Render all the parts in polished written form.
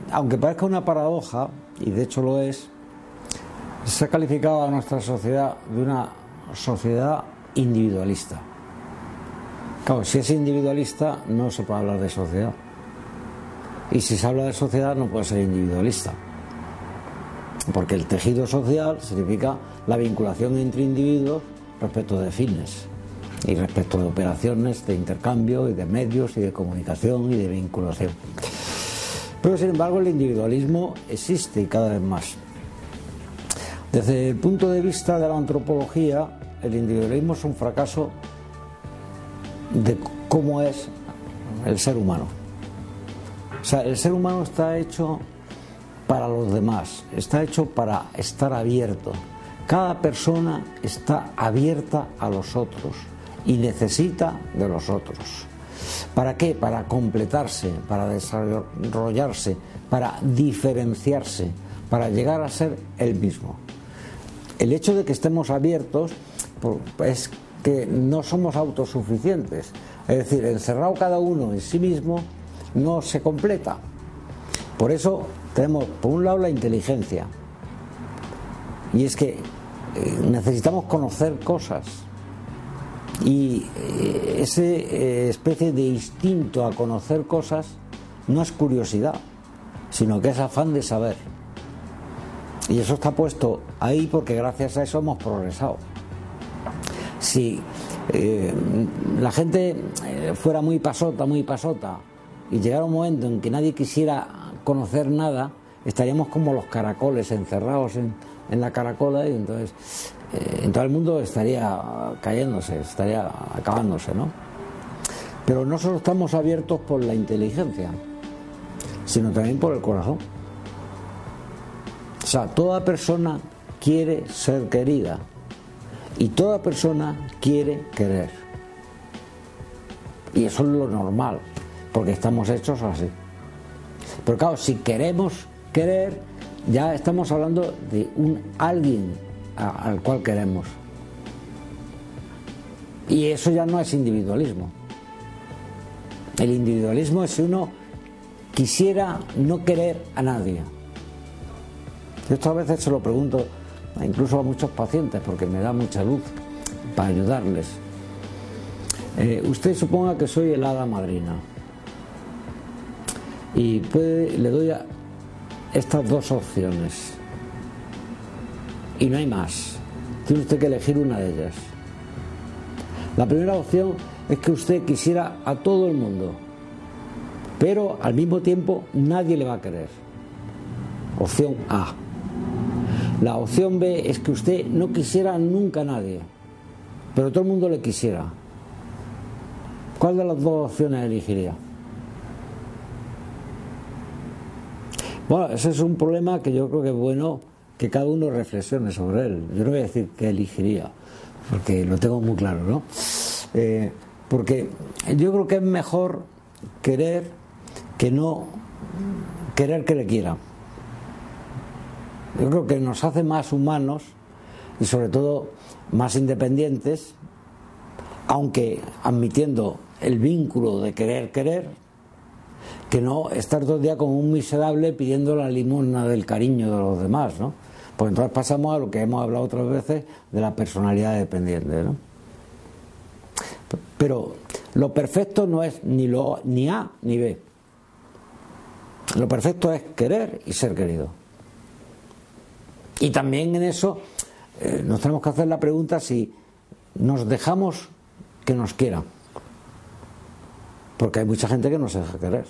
aunque parezca una paradoja, y de hecho lo es, se ha calificado a nuestra sociedad de una sociedad individualista. Claro, si es individualista no se puede hablar de sociedad. Y si se habla de sociedad no puede ser individualista. Porque el tejido social significa la vinculación entre individuos respecto de fines y respecto de operaciones de intercambio y de medios y de comunicación y de vinculación. Pero sin embargo el individualismo existe y cada vez más. Desde el punto de vista de la antropología, el individualismo es un fracaso de cómo es el ser humano. O sea, el ser humano está hecho para los demás, está hecho para estar abierto. Cada persona está abierta a los otros y necesita de los otros. ¿Para qué? Para completarse, para desarrollarse, para diferenciarse, para llegar a ser él mismo. El hecho de que estemos abiertos es que no somos autosuficientes. Es decir, encerrado cada uno en sí mismo no se completa. Por eso tenemos, por un lado, la inteligencia. Y es que necesitamos conocer cosas. Y ese especie de instinto a conocer cosas no es curiosidad, sino que es afán de saber. Y eso está puesto ahí porque gracias a eso hemos progresado. Si la gente fuera muy pasota y llegara un momento en que nadie quisiera conocer nada, estaríamos como los caracoles encerrados en la caracola y entonces en todo el mundo estaría cayéndose, estaría acabándose, ¿no? Pero no solo estamos abiertos por la inteligencia, sino también por el corazón. O sea, toda persona quiere ser querida y toda persona quiere querer. Y eso es lo normal, porque estamos hechos así. Pero claro, si queremos querer, ya estamos hablando de un alguien al cual queremos. Y eso ya no es individualismo. El individualismo es si uno quisiera no querer a nadie. Esto a veces se lo pregunto incluso a muchos pacientes porque me da mucha luz para ayudarles. Usted suponga que soy el hada madrina y le doy estas dos opciones y no hay más. Tiene usted que elegir una de ellas. La primera opción es que usted quisiera a todo el mundo, pero al mismo tiempo nadie le va a querer. Opción A. La opción B es que usted no quisiera nunca a nadie, pero todo el mundo le quisiera. ¿Cuál de las dos opciones elegiría? Bueno, ese es un problema que yo creo que es bueno que cada uno reflexione sobre él. Yo no voy a decir que elegiría, porque lo tengo muy claro, ¿no? Porque yo creo que es mejor querer que no querer que le quieran. Yo creo que nos hace más humanos y sobre todo más independientes, aunque admitiendo el vínculo de querer, que no estar todo el día como un miserable pidiendo la limosna del cariño de los demás, ¿no? Pues entonces pasamos a lo que hemos hablado otras veces de la personalidad dependiente, ¿no? Pero lo perfecto no es ni A ni B. Lo perfecto es querer y ser querido. Y también en eso nos tenemos que hacer la pregunta si nos dejamos que nos quieran. Porque hay mucha gente que no se deja querer.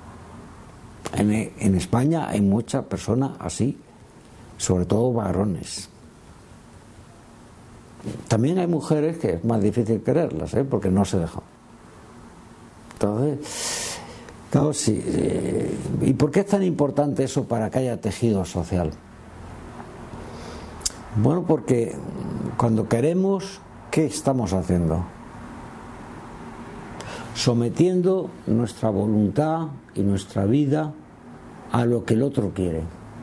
En España hay muchas personas así, sobre todo varones. También hay mujeres que es más difícil quererlas, porque no se dejan. Entonces, claro, sí. ¿Y por qué es tan importante eso para que haya tejido social? Bueno, porque cuando queremos, ¿qué estamos haciendo? Sometiendo nuestra voluntad y nuestra vida a lo que el otro quiere.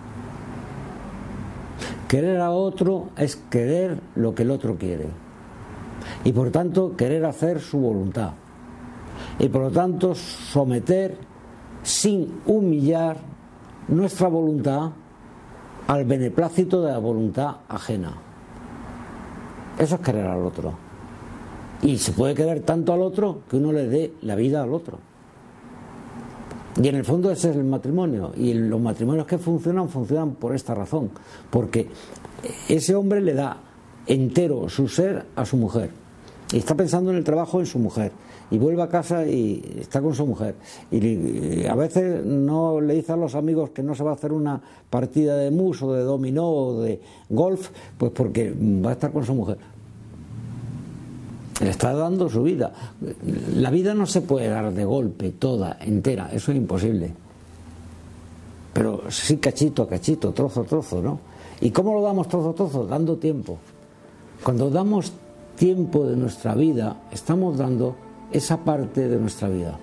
Querer a otro es querer lo que el otro quiere. Y por tanto, querer hacer su voluntad. Y por lo tanto, someter sin humillar nuestra voluntad al beneplácito de la voluntad ajena. Eso es querer al otro. Y se puede querer tanto al otro que uno le dé la vida al otro. Y en el fondo ese es el matrimonio. Y los matrimonios que funcionan por esta razón. Porque ese hombre le da entero su ser a su mujer. Y está pensando en el trabajo en su mujer. Y vuelve a casa y está con su mujer. Y a veces no le dice a los amigos que no se va a hacer una partida de mus o de dominó o de golf, pues porque va a estar con su mujer. Le está dando su vida. La vida no se puede dar de golpe, toda, entera. Eso es imposible. Pero sí cachito a cachito, trozo a trozo, ¿no? ¿Y cómo lo damos trozo a trozo? Dando tiempo. Cuando damos tiempo de nuestra vida, estamos dando esa parte de nuestra vida.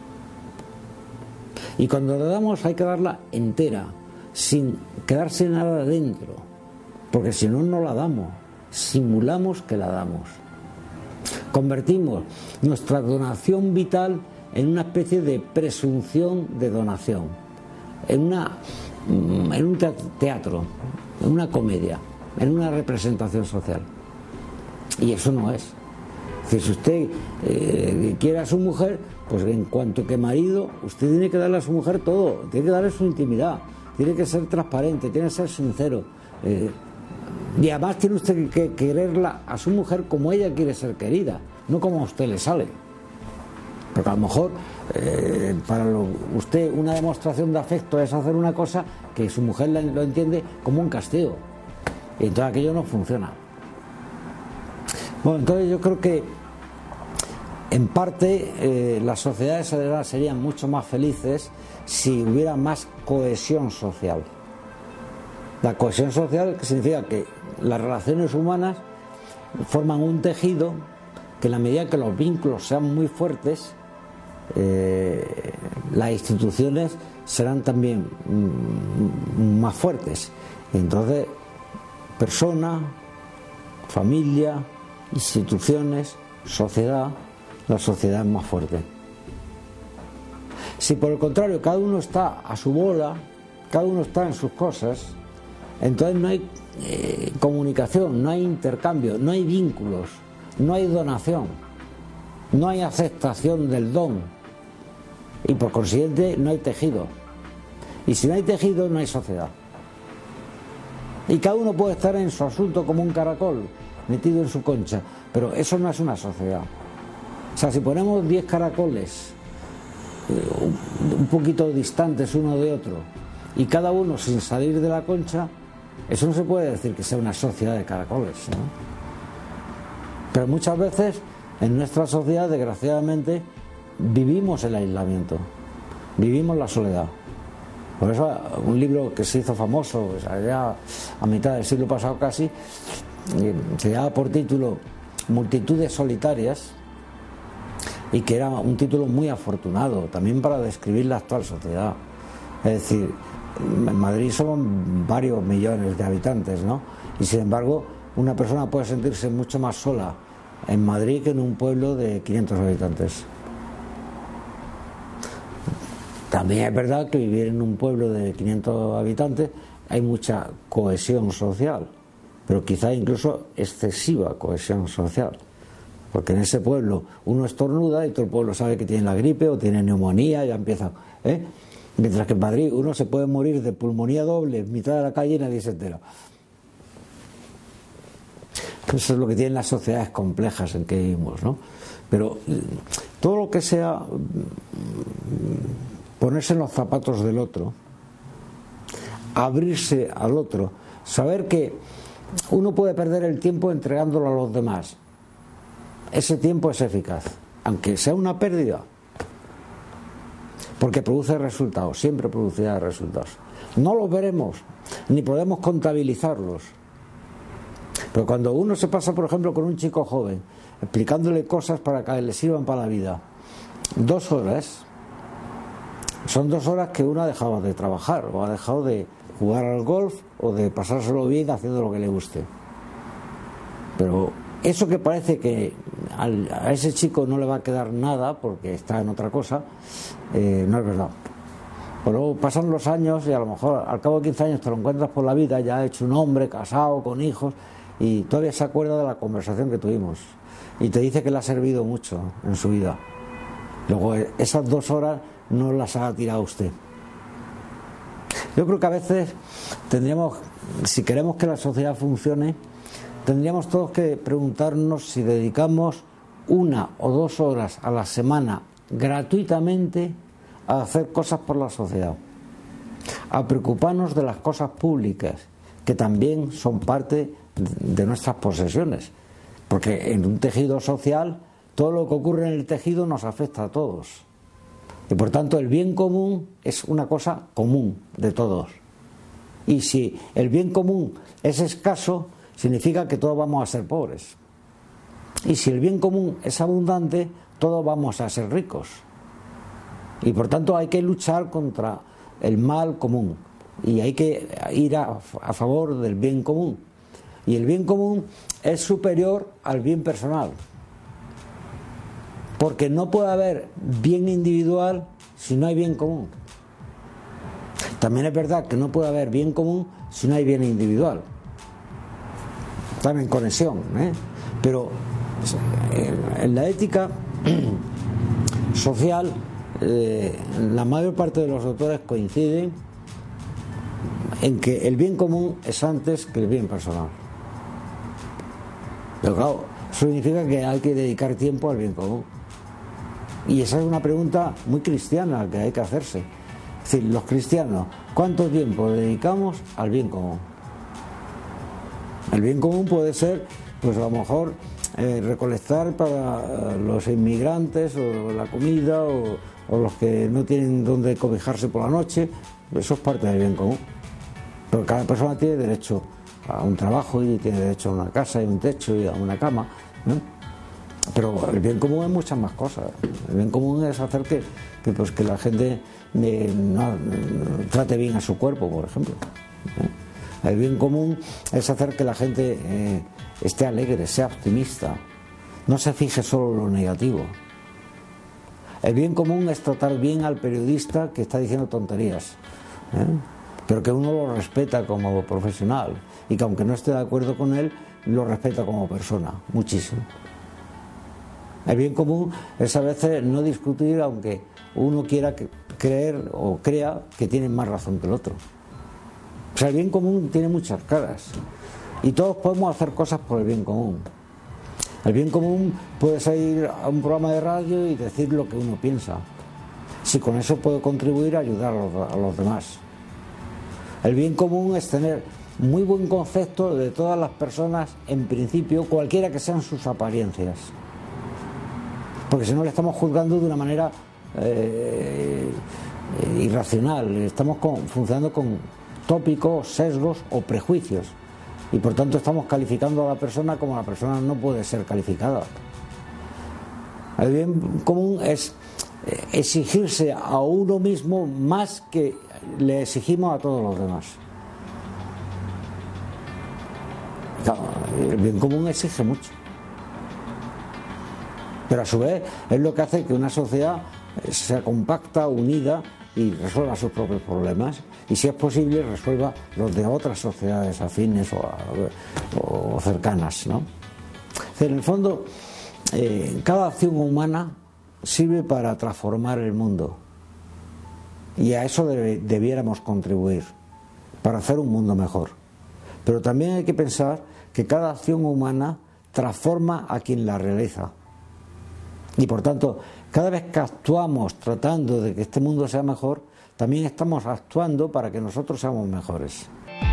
Y cuando la damos hay que darla entera, sin quedarse nada dentro, porque si no, no la damos. Simulamos que la damos. Convertimos nuestra donación vital en una especie de presunción de donación, en un teatro, en una comedia, en una representación social. Y eso no es. Si usted quiere a su mujer, pues en cuanto que marido, usted tiene que darle a su mujer todo, tiene que darle su intimidad, tiene que ser transparente, tiene que ser sincero. Y además tiene usted que quererla a su mujer como ella quiere ser querida, no como a usted le sale. Porque a lo mejor para usted una demostración de afecto es hacer una cosa que su mujer lo entiende como un castigo. Y entonces aquello no funciona. Bueno, entonces yo creo que en parte las sociedades serían mucho más felices si hubiera más cohesión social. La cohesión social, que significa que las relaciones humanas forman un tejido que en la medida que los vínculos sean muy fuertes, las instituciones serán también más fuertes. Entonces, persona, familia, instituciones, sociedad, la sociedad es más fuerte. Si por el contrario cada uno está a su bola, cada uno está en sus cosas, entonces no hay comunicación, no hay intercambio, no hay vínculos, no hay donación, no hay aceptación del don y por consiguiente no hay tejido. Y si no hay tejido no hay sociedad. Y cada uno puede estar en su asunto como un caracol metido en su concha, pero eso no es una sociedad. O sea, si ponemos 10 caracoles un poquito distantes uno de otro y cada uno sin salir de la concha, eso no se puede decir que sea una sociedad de caracoles, ¿no? Pero muchas veces en nuestra sociedad, desgraciadamente, vivimos el aislamiento, vivimos la soledad. Por eso un libro que se hizo famoso pues, allá a mitad del siglo pasado casi, se llama por título Multitudes solitarias, y que era un título muy afortunado también para describir la actual sociedad. Es decir, en Madrid son varios millones de habitantes, ¿no? Y sin embargo una persona puede sentirse mucho más sola en Madrid que en un pueblo de 500 habitantes. También es verdad que vivir en un pueblo de 500 habitantes hay mucha cohesión social, pero quizá incluso excesiva cohesión social, porque en ese pueblo uno estornuda y todo el pueblo sabe que tiene la gripe o tiene neumonía, ya empieza, mientras que en Madrid uno se puede morir de pulmonía doble en mitad de la calle y nadie se entera. Eso es lo que tienen las sociedades complejas en que vivimos, ¿no? Pero todo lo que sea ponerse en los zapatos del otro, abrirse al otro, saber que uno puede perder el tiempo entregándolo a los demás, ese tiempo es eficaz, aunque sea una pérdida, porque produce resultados, siempre producirá resultados. No los veremos, ni podemos contabilizarlos. Pero cuando uno se pasa, por ejemplo, con un chico joven, explicándole cosas para que le sirvan para la vida, 2 horas, son 2 horas que uno ha dejado de trabajar, o ha dejado de jugar al golf, o de pasárselo bien haciendo lo que le guste. Pero eso que parece que a ese chico no le va a quedar nada, porque está en otra cosa, no es verdad. Pues luego pasan los años y a lo mejor al cabo de 15 años te lo encuentras por la vida, ya hecho un hombre, casado, con hijos, y todavía se acuerda de la conversación que tuvimos y te dice que le ha servido mucho en su vida. Luego esas 2 horas no las ha tirado usted. Yo creo que a veces tendríamos, si queremos que la sociedad funcione, tendríamos todos que preguntarnos si dedicamos 1 o 2 horas a la semana gratuitamente a hacer cosas por la sociedad, a preocuparnos de las cosas públicas, que también son parte de nuestras posesiones, porque en un tejido social todo lo que ocurre en el tejido nos afecta a todos, y por tanto el bien común es una cosa común de todos, y si el bien común es escaso, significa que todos vamos a ser pobres, y si el bien común es abundante, todos vamos a ser ricos. Y por tanto hay que luchar contra el mal común y hay que ir a favor del bien común. Y el bien común es superior al bien personal, porque no puede haber bien individual si no hay bien común. También es verdad que no puede haber bien común si no hay bien individual. Están en conexión, pero en la ética social la mayor parte de los autores coinciden en que el bien común es antes que el bien personal. Pero claro, eso significa que hay que dedicar tiempo al bien común. Y esa es una pregunta muy cristiana que hay que hacerse. Es decir, los cristianos, ¿cuánto tiempo dedicamos al bien común? El bien común puede ser, pues a lo mejor, recolectar para los inmigrantes o la comida o los que no tienen donde cobijarse por la noche. Eso es parte del bien común, pero cada persona tiene derecho a un trabajo y tiene derecho a una casa y un techo y a una cama, ¿no? Pero el bien común es muchas más cosas. El bien común es hacer que la gente trate bien a su cuerpo, por ejemplo, ¿eh? El bien común es hacer que la gente esté alegre, sea optimista, no se fije solo en lo negativo. El bien común es tratar bien al periodista que está diciendo tonterías, pero que uno lo respeta como profesional y que aunque no esté de acuerdo con él, lo respeta como persona, muchísimo. El bien común es a veces no discutir aunque uno quiera creer o crea que tiene más razón que el otro. O sea, el bien común tiene muchas caras y todos podemos hacer cosas por el bien común. El bien común puede salir a un programa de radio y decir lo que uno piensa, si con eso puede contribuir a ayudar a los demás. El bien común es tener muy buen concepto de todas las personas, en principio, cualquiera que sean sus apariencias, porque si no le estamos juzgando de una manera irracional, estamos funcionando con tópicos, sesgos o prejuicios, y por tanto estamos calificando a la persona como la persona no puede ser calificada. El bien común es exigirse a uno mismo más que le exigimos a todos los demás. Claro, el bien común exige mucho, pero a su vez es lo que hace que una sociedad sea compacta, unida y resuelva sus propios problemas, y si es posible resuelva los de otras sociedades afines o cercanas, ¿no? En el fondo, cada acción humana sirve para transformar el mundo, y a eso debiéramos contribuir, para hacer un mundo mejor. Pero también hay que pensar que cada acción humana transforma a quien la realiza, y por tanto, cada vez que actuamos tratando de que este mundo sea mejor, también estamos actuando para que nosotros seamos mejores.